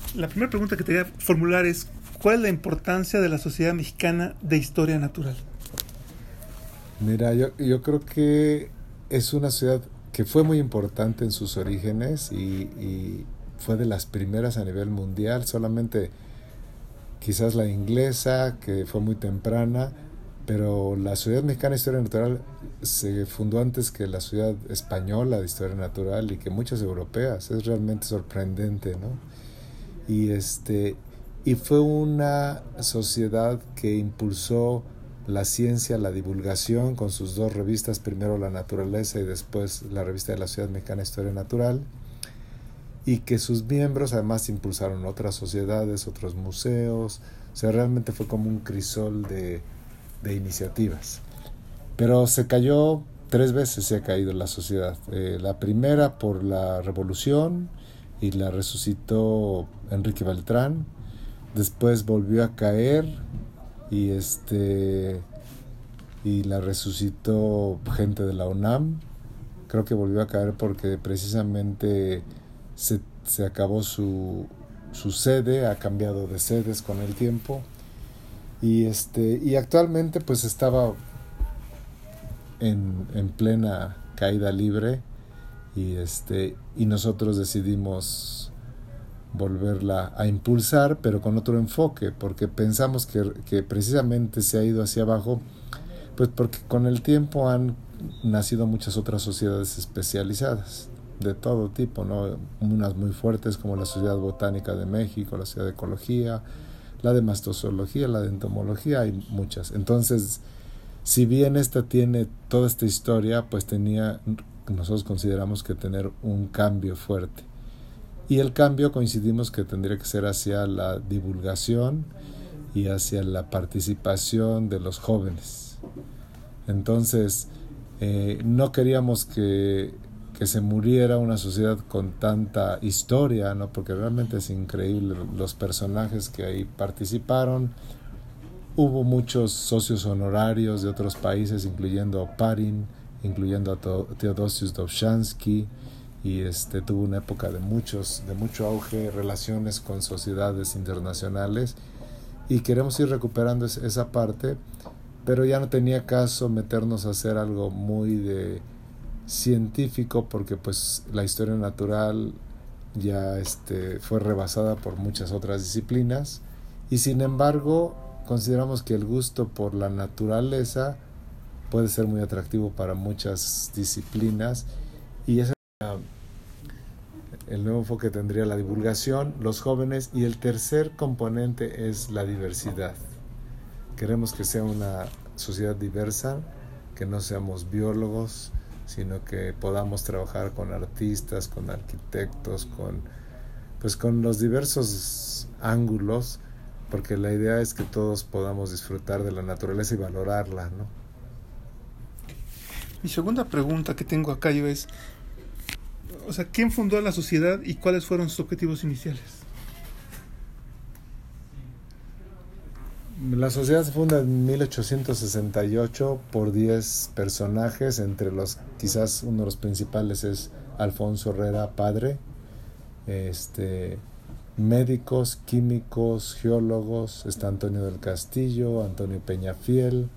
La primera pregunta que te voy a formular es: ¿cuál es la importancia de la Sociedad Mexicana de Historia Natural? Mira, yo creo que es una ciudad que fue muy importante en sus orígenes y fue de las primeras a nivel mundial. Solamente quizás la inglesa, que fue muy temprana, pero la Sociedad Mexicana de Historia Natural se fundó antes que la Sociedad Española de Historia Natural y que muchas europeas. Es realmente sorprendente, ¿no? Y fue una sociedad que impulsó la ciencia, la divulgación con sus dos revistas, primero La Naturaleza y después la revista de la Sociedad Mexicana de Historia Natural, y que sus miembros además impulsaron otras sociedades, otros museos. O sea, realmente fue como un crisol de iniciativas. Pero se cayó 3 veces, se ha caído la sociedad. La primera por la revolución y la resucitó Enrique Beltrán. Después volvió a caer y la resucitó gente de la UNAM. Creo que volvió a caer porque precisamente se acabó su sede, ha cambiado de sedes con el tiempo. Y actualmente pues estaba en plena caída libre y nosotros decidimos volverla a impulsar, pero con otro enfoque, porque pensamos que precisamente se ha ido hacia abajo, pues porque con el tiempo han nacido muchas otras sociedades especializadas de todo tipo, ¿no? Unas muy fuertes como la Sociedad Botánica de México, la Sociedad de Ecología, la de Mastozoología, la de Entomología, hay muchas. Entonces, si bien esta tiene toda esta historia, pues nosotros consideramos que tener un cambio fuerte. Y el cambio coincidimos que tendría que ser hacia la divulgación y hacia la participación de los jóvenes. Entonces, no queríamos que se muriera una sociedad con tanta historia, ¿no? Porque realmente es increíble los personajes que ahí participaron. Hubo muchos socios honorarios de otros países, incluyendo a Parin, incluyendo a Teodosius Dobzhansky, y tuvo una época de mucho auge, relaciones con sociedades internacionales, y queremos ir recuperando esa parte, pero ya no tenía caso meternos a hacer algo muy de científico, porque pues la historia natural ya fue rebasada por muchas otras disciplinas, y sin embargo consideramos que el gusto por la naturaleza puede ser muy atractivo para muchas disciplinas, y ese el nuevo enfoque tendría la divulgación, los jóvenes, y el tercer componente es la diversidad. Queremos que sea una sociedad diversa, que no seamos biólogos, sino que podamos trabajar con artistas, con arquitectos, con los diversos ángulos, porque la idea es que todos podamos disfrutar de la naturaleza y valorarla, ¿no? Mi segunda pregunta que tengo acá yo es: ¿quién fundó la sociedad y cuáles fueron sus objetivos iniciales? La sociedad se funda en 1868 por 10 personajes, entre los quizás uno de los principales es Alfonso Herrera Padre, médicos, químicos, geólogos, está Antonio del Castillo, Antonio Peñafiel,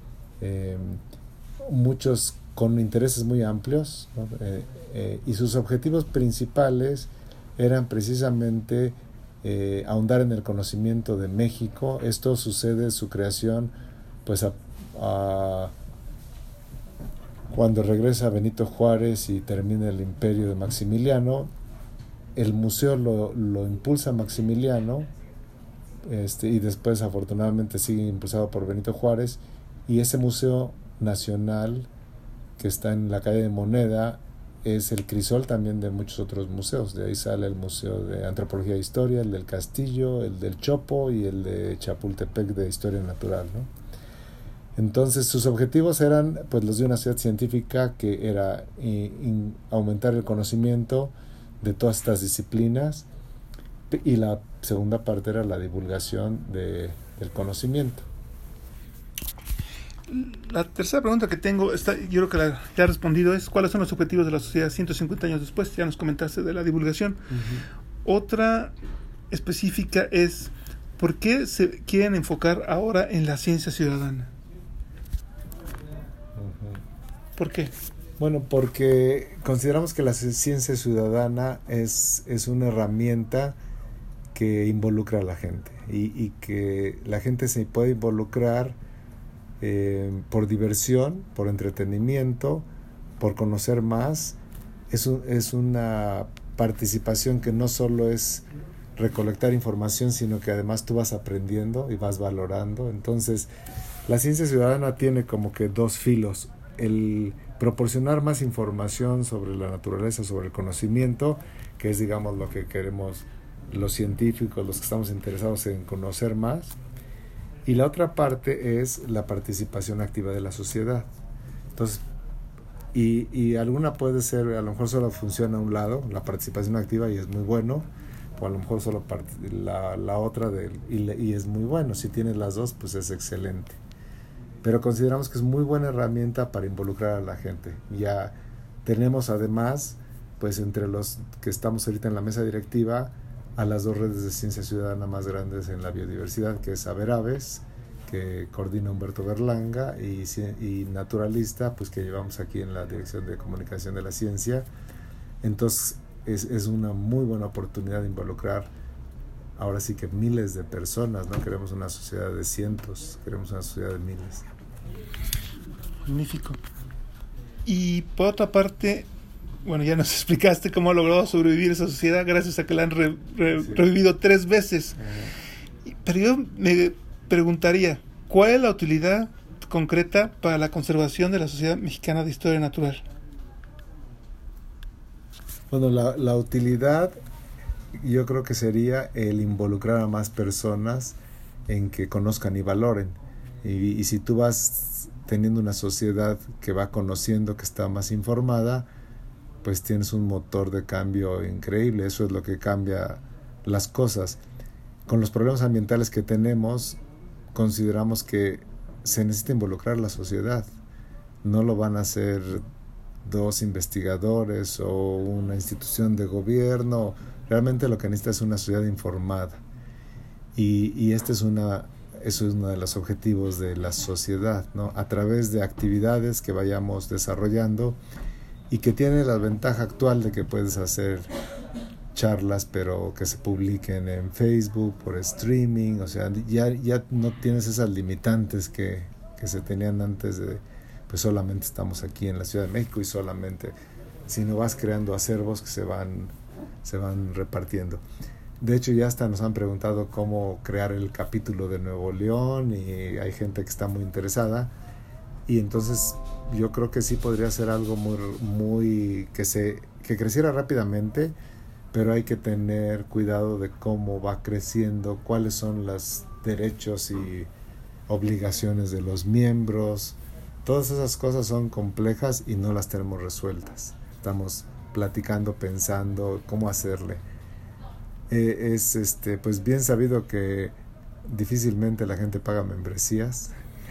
muchos con intereses muy amplios, ¿no? Y sus objetivos principales eran precisamente ahondar en el conocimiento de México. Esto sucede, su creación, pues cuando regresa Benito Juárez y termina el imperio de Maximiliano. El museo lo impulsa Maximiliano, y después afortunadamente sigue impulsado por Benito Juárez, y ese museo nacional que está en la calle de Moneda es el crisol también de muchos otros museos. De ahí sale el Museo de Antropología e Historia, el del Castillo, el del Chopo y el de Chapultepec de Historia Natural, ¿no? Entonces sus objetivos eran pues los de una sociedad científica, que era aumentar el conocimiento de todas estas disciplinas, y la segunda parte era la divulgación del conocimiento. La tercera pregunta que tengo, yo creo que ya he respondido, es: ¿cuáles son los objetivos de la sociedad 150 años después? Ya nos comentaste de la divulgación. Uh-huh. Otra específica es: ¿por qué se quieren enfocar ahora en la ciencia ciudadana? ¿Por qué? Bueno, porque consideramos que la ciencia ciudadana es una herramienta que involucra a la gente y que la gente se puede involucrar por diversión, por entretenimiento, por conocer más. Es una participación que no solo es recolectar información, sino que además tú vas aprendiendo y vas valorando. Entonces, la ciencia ciudadana tiene como que dos filos: el proporcionar más información sobre la naturaleza, sobre el conocimiento, que es, digamos, lo que queremos los científicos, los que estamos interesados en conocer más, y la otra parte es la participación activa de la sociedad. Entonces, y alguna puede ser, a lo mejor solo funciona a un lado, la participación activa, y es muy bueno, o a lo mejor solo la otra y es muy bueno. Si tienes las dos, pues es excelente. Pero consideramos que es muy buena herramienta para involucrar a la gente. Ya tenemos además, pues entre los que estamos ahorita en la mesa directiva, a las dos redes de ciencia ciudadana más grandes en la biodiversidad, que es Saber Aves, que coordina Humberto Berlanga, y Naturalista, pues que llevamos aquí en la Dirección de Comunicación de la Ciencia. Entonces es una muy buena oportunidad de involucrar ahora sí que miles de personas. No queremos una sociedad de cientos, queremos una sociedad de miles. Magnífico. Y por otra parte, bueno, ya nos explicaste cómo ha logrado sobrevivir esa sociedad gracias a que la han revivido 3 veces. Pero yo me preguntaría, ¿cuál es la utilidad concreta para la conservación de la Sociedad Mexicana de Historia Natural? Bueno, la utilidad yo creo que sería el involucrar a más personas en que conozcan y valoren. Y si tú vas teniendo una sociedad que va conociendo, que está más informada, pues tienes un motor de cambio increíble. Eso es lo que cambia las cosas. Con los problemas ambientales que tenemos, consideramos que se necesita involucrar a la sociedad. No lo van a hacer 2 investigadores o una institución de gobierno. Realmente lo que necesita es una sociedad informada. Y este es uno de los objetivos de la sociedad, ¿no? A través de actividades que vayamos desarrollando, y que tiene la ventaja actual de que puedes hacer charlas, pero que se publiquen en Facebook, por streaming. O sea, ya no tienes esas limitantes que se tenían antes de, pues solamente estamos aquí en la Ciudad de México y solamente, sino vas creando acervos que se van repartiendo. De hecho, ya hasta nos han preguntado cómo crear el capítulo de Nuevo León, y hay gente que está muy interesada. Y entonces yo creo que sí podría ser algo muy que creciera rápidamente, pero hay que tener cuidado de cómo va creciendo, cuáles son los derechos y obligaciones de los miembros. Todas esas cosas son complejas y no las tenemos resueltas. Estamos platicando, pensando cómo hacerle. Pues bien sabido que difícilmente la gente paga membresías.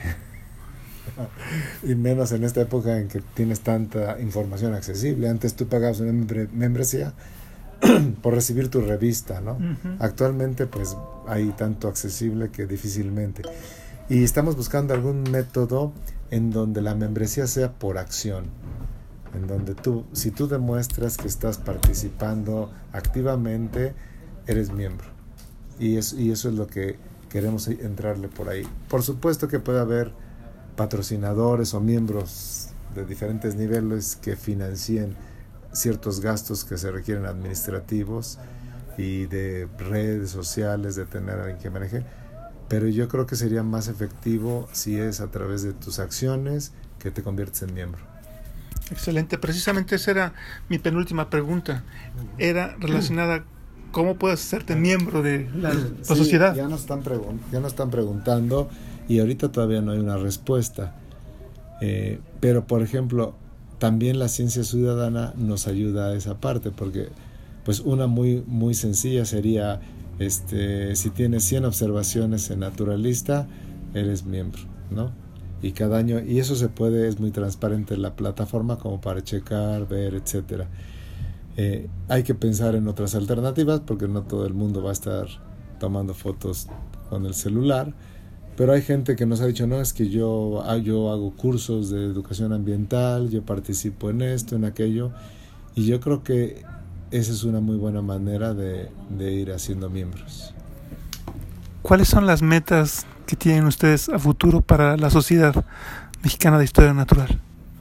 Y menos en esta época en que tienes tanta información accesible. Antes tú pagabas una membresía por recibir tu revista, ¿no? Uh-huh. Actualmente pues hay tanto accesible que difícilmente. Y estamos buscando algún método en donde la membresía sea por acción, en donde si tú demuestras que estás participando activamente, eres miembro. Y eso es lo que queremos entrarle por ahí. Por supuesto que puede haber patrocinadores o miembros de diferentes niveles que financien ciertos gastos que se requieren administrativos y de redes sociales, de tener a alguien que maneje, pero yo creo que sería más efectivo si es a través de tus acciones que te conviertes en miembro. Excelente, precisamente esa era mi penúltima pregunta, era relacionada ¿cómo puedes hacerte miembro de la sociedad? Ya nos están preguntando y ahorita todavía no hay una respuesta. Pero, por ejemplo, también la ciencia ciudadana nos ayuda a esa parte, porque pues una muy, muy sencilla sería, si tienes 100 observaciones en Naturalista, eres miembro, ¿no? Y cada año, y eso se puede, es muy transparente en la plataforma como para checar, ver, etcétera. Hay que pensar en otras alternativas porque no todo el mundo va a estar tomando fotos con el celular, pero hay gente que nos ha dicho, no, es que yo hago cursos de educación ambiental, yo participo en esto, en aquello, y yo creo que esa es una muy buena manera de ir haciendo miembros. ¿Cuáles son las metas que tienen ustedes a futuro para la Sociedad Mexicana de Historia Natural?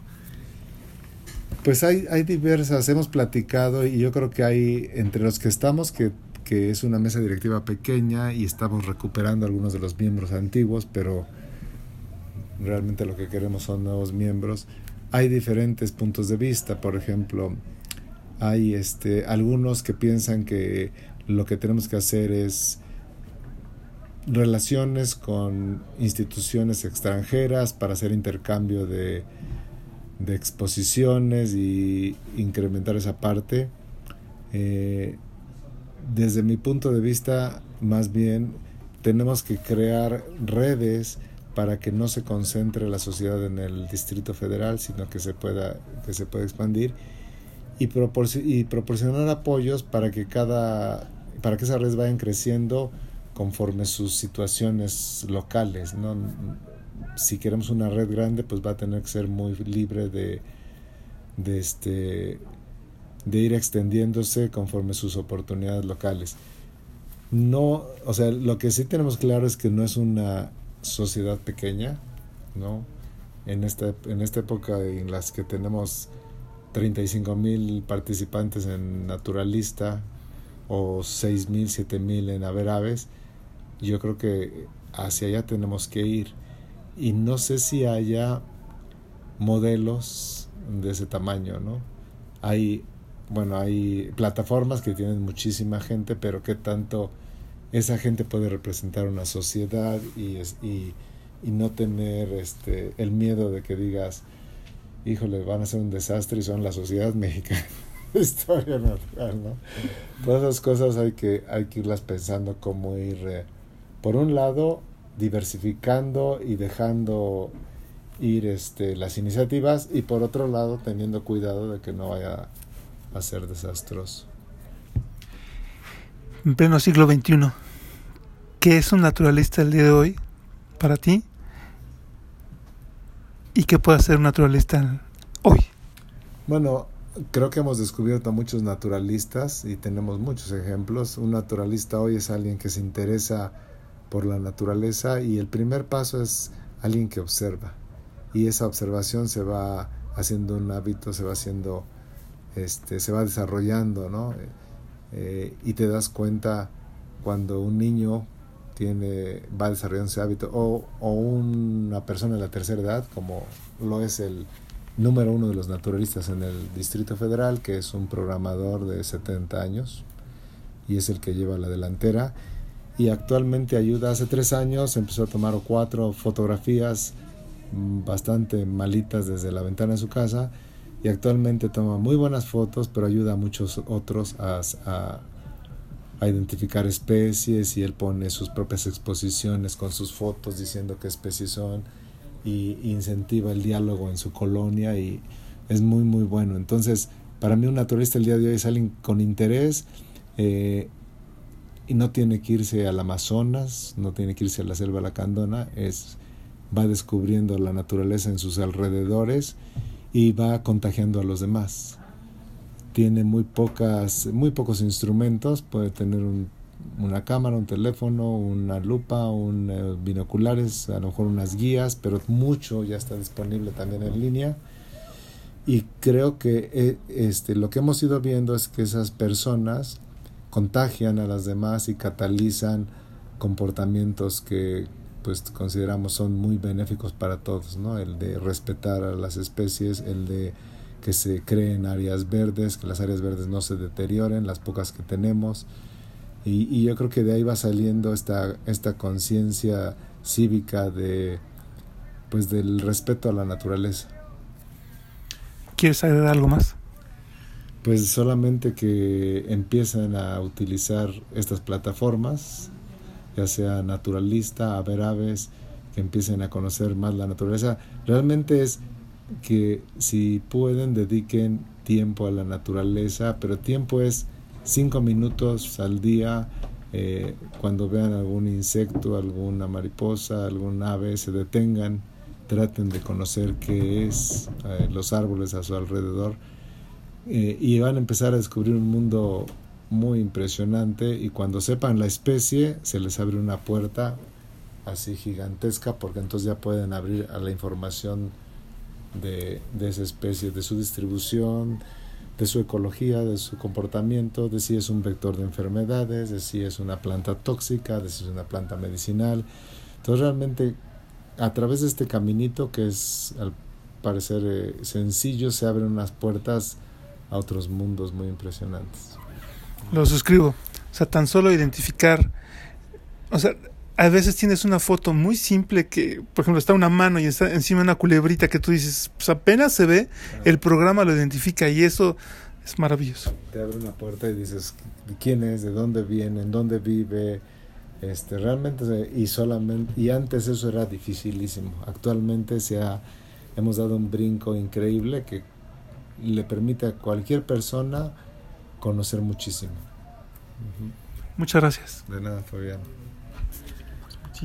Pues hay diversas, hemos platicado y yo creo que hay entre los que estamos, que es una mesa directiva pequeña y estamos recuperando algunos de los miembros antiguos, pero realmente lo que queremos son nuevos miembros. Hay diferentes puntos de vista, por ejemplo, hay algunos que piensan que lo que tenemos que hacer es relaciones con instituciones extranjeras para hacer intercambio de exposiciones y incrementar esa parte. Desde mi punto de vista, más bien tenemos que crear redes para que no se concentre la sociedad en el Distrito Federal, sino que se pueda expandir y proporcionar apoyos para que esas redes vayan creciendo conforme sus situaciones locales, ¿no? Si queremos una red grande, pues va a tener que ser muy libre de ir extendiéndose conforme sus oportunidades locales. No, o sea, lo que sí tenemos claro es que no es una sociedad pequeña, ¿no? En esta época en las que tenemos 35,000 participantes en Naturalista o 6,000, 7,000 en Haber Aves, yo creo que hacia allá tenemos que ir. Y no sé si haya modelos de ese tamaño, ¿no? Hay plataformas que tienen muchísima gente, pero ¿qué tanto esa gente puede representar una sociedad y no tener el miedo de que digas, híjole, van a ser un desastre y son la Sociedad Mexicana de Historia Natural, ¿no? Todas esas cosas hay que irlas pensando cómo ir, por un lado, diversificando y dejando ir las iniciativas, y por otro lado teniendo cuidado de que no vaya a ser desastroso. En pleno siglo XXI, ¿qué es un naturalista el día de hoy para ti? ¿Y qué puede hacer un naturalista hoy? Bueno, creo que hemos descubierto a muchos naturalistas y tenemos muchos ejemplos. Un naturalista hoy es alguien que se interesa por la naturaleza, y el primer paso es alguien que observa, y esa observación se va haciendo un hábito, se va haciendo se va desarrollando, ¿no? Y te das cuenta cuando un niño va desarrollando ese hábito, o una persona de la tercera edad, como lo es el número 1 de los naturalistas en el Distrito Federal, que es un programador de 70 años y es el que lleva la delantera, y actualmente ayuda. Hace 3 años empezó a tomar 4 fotografías bastante malitas desde la ventana de su casa, y actualmente toma muy buenas fotos, pero ayuda a muchos otros a identificar especies, y él pone sus propias exposiciones con sus fotos diciendo qué especies son, y incentiva el diálogo en su colonia, y es muy muy bueno. Entonces, para mí un naturalista el día de hoy es alguien con interés, y no tiene que irse al Amazonas, no tiene que irse a la selva lacandona, va descubriendo la naturaleza en sus alrededores y va contagiando a los demás. Tiene muy pocos instrumentos, puede tener una cámara, un teléfono, una lupa, binoculares, a lo mejor unas guías, pero mucho ya está disponible también en línea. Y creo que lo que hemos ido viendo es que esas personas contagian a las demás y catalizan comportamientos que pues consideramos son muy benéficos para todos, ¿no? El de respetar a las especies, el de que se creen áreas verdes, que las áreas verdes no se deterioren, las pocas que tenemos, y yo creo que de ahí va saliendo esta conciencia cívica del respeto a la naturaleza. ¿Quieres agregar algo más? Pues solamente que empiecen a utilizar estas plataformas, ya sea Naturalista, Haber Aves, que empiecen a conocer más la naturaleza. Realmente es que si pueden dediquen tiempo a la naturaleza, pero tiempo es 5 minutos al día. Cuando vean algún insecto, alguna mariposa, algún ave, se detengan, traten de conocer qué es, los árboles a su alrededor, y van a empezar a descubrir un mundo muy impresionante, y cuando sepan la especie se les abre una puerta así gigantesca, porque entonces ya pueden abrir a la información de esa especie, de su distribución, de su ecología, de su comportamiento, de si es un vector de enfermedades, de si es una planta tóxica, de si es una planta medicinal. Entonces realmente a través de este caminito, que es al parecer sencillo, se abren unas puertas a otros mundos muy impresionantes. Lo suscribo. O sea, tan solo identificar, o sea, a veces tienes una foto muy simple que, por ejemplo, está una mano y está encima una culebrita que tú dices, pues apenas se ve, el programa lo identifica, y eso es maravilloso. Te abre una puerta y dices, ¿quién es? ¿De dónde viene? ¿En dónde vive? Realmente, y antes eso era dificilísimo. Actualmente hemos dado un brinco increíble que le permite a cualquier persona conocer muchísimo. Muchas gracias. De nada, Fabián.